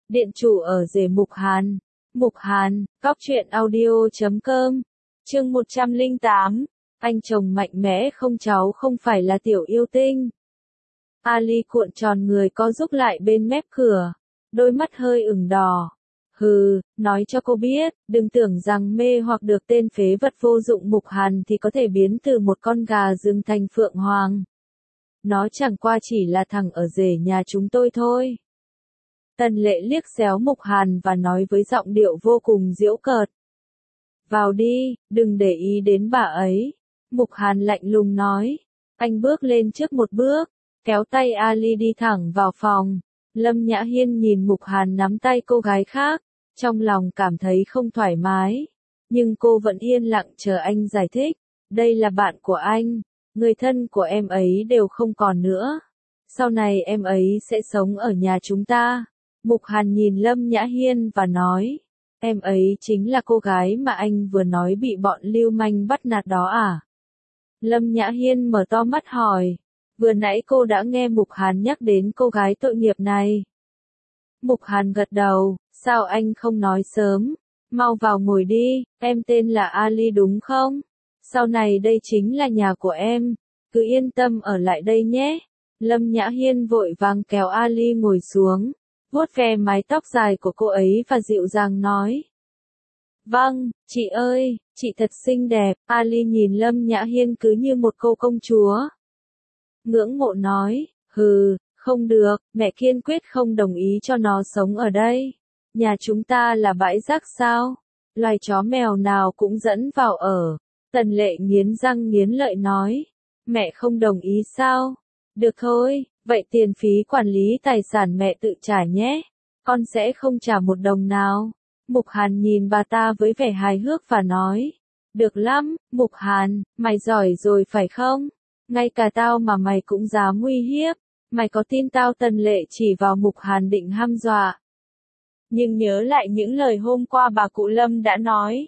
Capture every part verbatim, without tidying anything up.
Điện chủ ở rể Mục Hàn. Mục Hàn, cóc truyện audio chấm com. Chương một trăm lẻ tám. Anh chồng mạnh mẽ không cháu không phải là tiểu yêu tinh. Ali cuộn tròn người co rúm lại bên mép cửa, đôi mắt hơi ửng đỏ. Hừ, nói cho cô biết, đừng tưởng rằng mê hoặc được tên phế vật vô dụng Mục Hàn thì có thể biến từ một con gà rừng thành phượng hoàng. Nó chẳng qua chỉ là thằng ở rể nhà chúng tôi thôi. Tần Lệ liếc xéo Mục Hàn và nói với giọng điệu vô cùng giễu cợt. Vào đi, đừng để ý đến bà ấy. Mục Hàn lạnh lùng nói. Anh bước lên trước một bước, kéo tay Ali đi thẳng vào phòng. Lâm Nhã Hiên nhìn Mục Hàn nắm tay cô gái khác, trong lòng cảm thấy không thoải mái. Nhưng cô vẫn yên lặng chờ anh giải thích. Đây là bạn của anh, người thân của em ấy đều không còn nữa. Sau này em ấy sẽ sống ở nhà chúng ta. Mục Hàn nhìn Lâm Nhã Hiên và nói, em ấy chính là cô gái mà anh vừa nói bị bọn lưu manh bắt nạt đó à? Lâm Nhã Hiên mở to mắt hỏi, vừa nãy cô đã nghe Mục Hàn nhắc đến cô gái tội nghiệp này. Mục Hàn gật đầu, sao anh không nói sớm? Mau vào ngồi đi, em tên là Ali đúng không? Sau này đây chính là nhà của em, cứ yên tâm ở lại đây nhé. Lâm Nhã Hiên vội vàng kéo Ali ngồi xuống, vuốt ve mái tóc dài của cô ấy và dịu dàng nói. Vâng, chị ơi, chị thật xinh đẹp. Ali nhìn Lâm Nhã Hiên cứ như một cô công chúa. Ngưỡng mộ nói, hừ, không được, mẹ kiên quyết không đồng ý cho nó sống ở đây. Nhà chúng ta là bãi rác sao? Loài chó mèo nào cũng dẫn vào ở. Tần Lệ nghiến răng nghiến lợi nói, mẹ không đồng ý sao? Được thôi, vậy tiền phí quản lý tài sản mẹ tự trả nhé. Con sẽ không trả một đồng nào. Mục Hàn nhìn bà ta với vẻ hài hước và nói, được lắm, Mục Hàn, mày giỏi rồi phải không? Ngay cả tao mà mày cũng dám uy hiếp. Mày có tin tao? Tần Lệ chỉ vào Mục Hàn định hăm dọa. Nhưng nhớ lại những lời hôm qua bà cụ Lâm đã nói.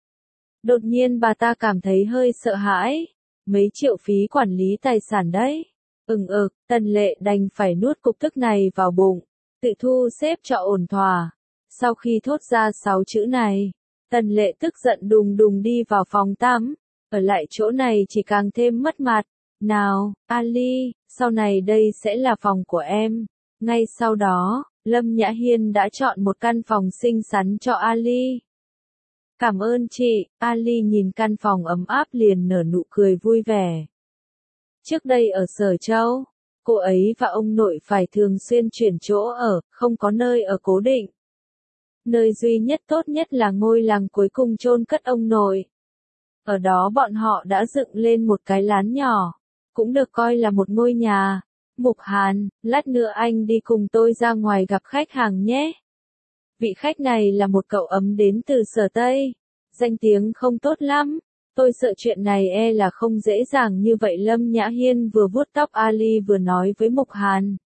Đột nhiên bà ta cảm thấy hơi sợ hãi. Mấy triệu phí quản lý tài sản đấy. Ừng ực, Tần Lệ đành phải nuốt cục tức này vào bụng, tự thu xếp cho ổn thỏa. Sau khi thốt ra sáu chữ này, Tần Lệ tức giận đùng đùng đi vào phòng tắm. Ở lại chỗ này chỉ càng thêm mất mặt. Nào, Ali, sau này đây sẽ là phòng của em. Ngay sau đó, Lâm Nhã Hiên đã chọn một căn phòng xinh xắn cho Ali. Cảm ơn chị. Ali nhìn căn phòng ấm áp liền nở nụ cười vui vẻ. Trước đây ở Sở Châu, cô ấy và ông nội phải thường xuyên chuyển chỗ ở, không có nơi ở cố định. Nơi duy nhất tốt nhất là ngôi làng cuối cùng chôn cất ông nội. Ở đó bọn họ đã dựng lên một cái lán nhỏ, cũng được coi là một ngôi nhà. Mục Hàn, lát nữa anh đi cùng tôi ra ngoài gặp khách hàng nhé. Vị khách này là một cậu ấm đến từ Sở Tây. Danh tiếng không tốt lắm. Tôi sợ chuyện này e là không dễ dàng như vậy. Lâm Nhã Hiên vừa vuốt tóc Ali vừa nói với Mục Hàn.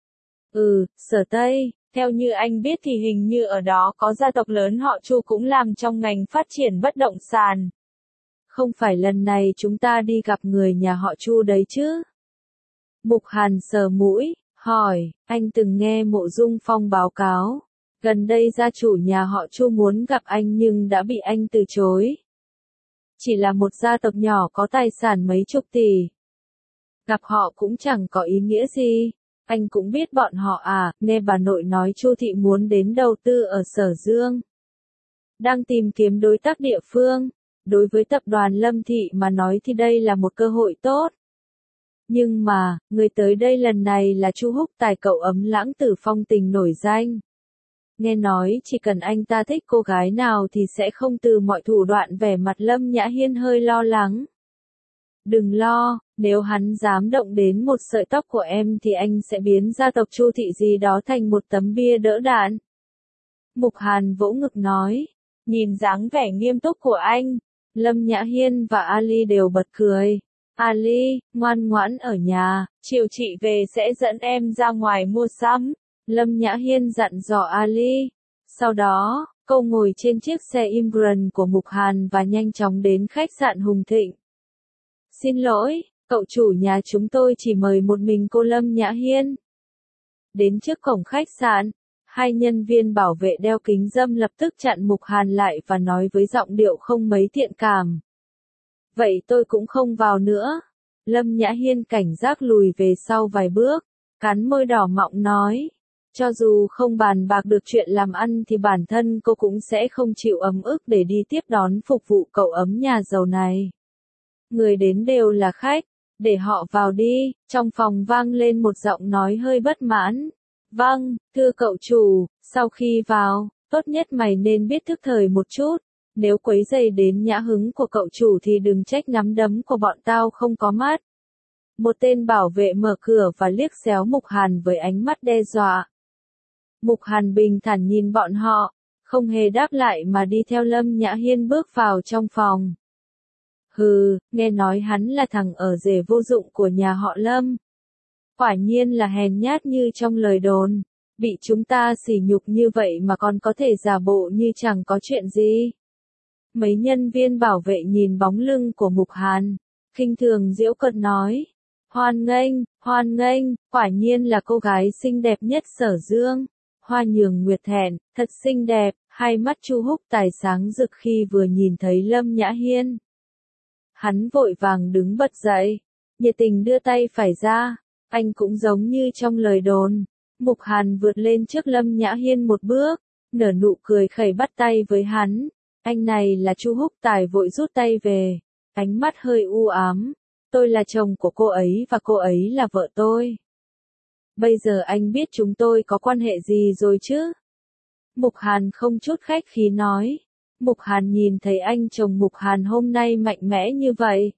Ừ, Sở Tây, theo như anh biết thì hình như ở đó có gia tộc lớn họ Chu cũng làm trong ngành phát triển bất động sản. Không phải lần này chúng ta đi gặp người nhà họ Chu đấy chứ? Mục Hàn sờ mũi, hỏi, anh từng nghe Mộ Dung Phong báo cáo. Gần đây gia chủ nhà họ Chu muốn gặp anh nhưng đã bị anh từ chối. Chỉ là một gia tộc nhỏ có tài sản mấy chục tỷ. Gặp họ cũng chẳng có ý nghĩa gì. Anh cũng biết bọn họ à, nghe bà nội nói Chu thị muốn đến đầu tư ở Sở Dương. Đang tìm kiếm đối tác địa phương. Đối với tập đoàn Lâm Thị mà nói thì đây là một cơ hội tốt. Nhưng mà, người tới đây lần này là Chu Húc Tài, cậu ấm lãng tử phong tình nổi danh. Nghe nói chỉ cần anh ta thích cô gái nào thì sẽ không từ mọi thủ đoạn. Vẻ mặt Lâm Nhã Hiên hơi lo lắng. Đừng lo, nếu hắn dám động đến một sợi tóc của em thì anh sẽ biến gia tộc Chu thị gì đó thành một tấm bia đỡ đạn. Mục Hàn vỗ ngực nói, nhìn dáng vẻ nghiêm túc của anh, Lâm Nhã Hiên và Ali đều bật cười. Ali, ngoan ngoãn ở nhà, chiều chị về sẽ dẫn em ra ngoài mua sắm. Lâm Nhã Hiên dặn dò Ali. Sau đó, cô ngồi trên chiếc xe Imran của Mục Hàn và nhanh chóng đến khách sạn Hùng Thịnh. Xin lỗi, cậu chủ nhà chúng tôi chỉ mời một mình cô. Lâm Nhã Hiên đến trước cổng khách sạn, Hai nhân viên bảo vệ đeo kính râm lập tức chặn Mục Hàn lại và nói với giọng điệu không mấy thiện cảm. Vậy tôi cũng không vào nữa. Lâm Nhã Hiên cảnh giác lùi về sau vài bước, cắn môi đỏ mọng nói. Cho dù không bàn bạc được chuyện làm ăn thì bản thân cô cũng sẽ không chịu ấm ức để đi tiếp đón phục vụ cậu ấm nhà giàu này. Người đến đều là khách, để họ vào đi. Trong phòng vang lên một giọng nói hơi bất mãn. Vâng, thưa cậu chủ, sau khi vào, tốt nhất mày nên biết thức thời một chút. Nếu quấy rầy đến nhã hứng của cậu chủ thì đừng trách nắm đấm của bọn tao không có mắt. Một tên bảo vệ mở cửa và liếc xéo Mục Hàn với ánh mắt đe dọa. Mục Hàn bình thản nhìn bọn họ, không hề đáp lại mà đi theo Lâm Nhã Hiên bước vào trong phòng. Hừ, nghe nói hắn là thằng ở rể vô dụng của nhà họ Lâm. Quả nhiên là hèn nhát như trong lời đồn, bị chúng ta sỉ nhục như vậy mà còn có thể giả bộ như chẳng có chuyện gì. Mấy nhân viên bảo vệ nhìn bóng lưng của Mục Hàn, khinh thường giễu cợt nói. Hoan nghênh, hoan nghênh, quả nhiên là cô gái xinh đẹp nhất Sở Dương. Hoa Nhường Nguyệt thẹn, thật xinh đẹp, hai mắt Chu Húc Tài sáng rực khi vừa nhìn thấy Lâm Nhã Hiên. Hắn vội vàng đứng bật dậy, nhiệt tình đưa tay phải ra, anh cũng giống như trong lời đồn. Mục Hàn vượt lên trước Lâm Nhã Hiên một bước, nở nụ cười khẩy bắt tay với hắn. Anh này là Chu Húc Tài vội rút tay về, ánh mắt hơi u ám. Tôi là chồng của cô ấy và cô ấy là vợ tôi. Bây giờ anh biết chúng tôi có quan hệ gì rồi chứ? Mục Hàn không chút khách khí nói. Mục Hàn nhìn thấy anh chồng Mục Hàn hôm nay mạnh mẽ như vậy.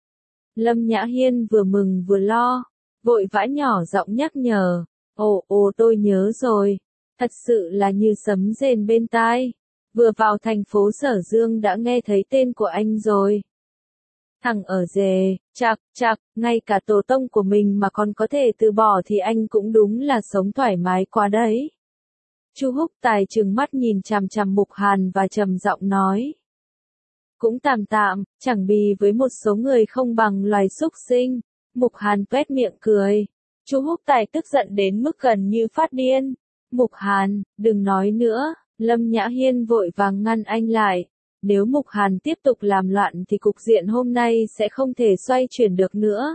Lâm Nhã Hiên vừa mừng vừa lo, vội vã nhỏ giọng nhắc nhở. Ồ ồ tôi nhớ rồi, thật sự là như sấm rền bên tai. Vừa vào thành phố Sở Dương đã nghe thấy tên của anh rồi. Thằng ở rể, chạc, chạc, ngay cả tổ tông của mình mà còn có thể từ bỏ thì anh cũng đúng là sống thoải mái quá đấy. Chu Húc Tài trừng mắt nhìn chằm chằm Mục Hàn và trầm giọng nói. Cũng tạm tạm, chẳng bì với một số người không bằng loài súc sinh. Mục Hàn tuét miệng cười. Chu Húc Tài tức giận đến mức gần như phát điên. Mục Hàn, đừng nói nữa. Lâm Nhã Hiên vội vàng ngăn anh lại. Nếu Mục Hàn tiếp tục làm loạn thì cục diện hôm nay sẽ không thể xoay chuyển được nữa.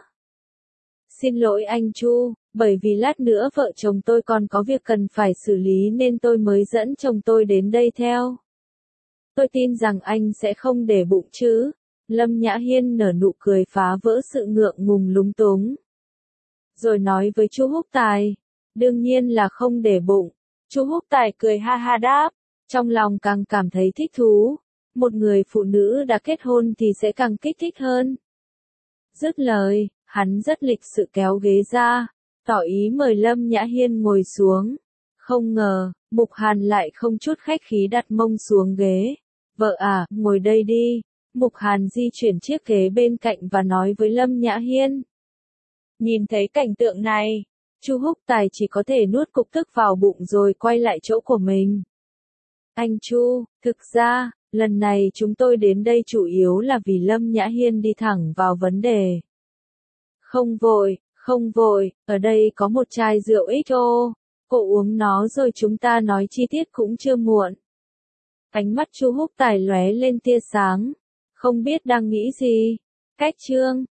Xin lỗi anh Chu, bởi vì lát nữa vợ chồng tôi còn có việc cần phải xử lý nên tôi mới dẫn chồng tôi đến đây theo. Tôi tin rằng anh sẽ không để bụng chứ. Lâm Nhã Hiên nở nụ cười phá vỡ sự ngượng ngùng lúng túng. Rồi nói với Chu Húc Tài, đương nhiên là không để bụng. Chu Húc Tài cười ha ha đáp, trong lòng càng cảm thấy thích thú. Một người phụ nữ đã kết hôn thì sẽ càng kích thích hơn. Dứt lời, hắn rất lịch sự kéo ghế ra, tỏ ý mời Lâm Nhã Hiên ngồi xuống. Không ngờ, Mục Hàn lại không chút khách khí đặt mông xuống ghế. Vợ à, ngồi đây đi. Mục Hàn di chuyển chiếc ghế bên cạnh và nói với Lâm Nhã Hiên. Nhìn thấy cảnh tượng này, Chu Húc Tài chỉ có thể nuốt cục tức vào bụng rồi quay lại chỗ của mình. Anh Chu, thực ra, lần này chúng tôi đến đây chủ yếu là vì Lâm Nhã Hiên đi thẳng vào vấn đề. Không vội, không vội, ở đây có một chai rượu ích o, cô uống nó rồi chúng ta nói chi tiết cũng chưa muộn. Ánh mắt Chu Húc Tài lóe lên tia sáng, không biết đang nghĩ gì. Cách chương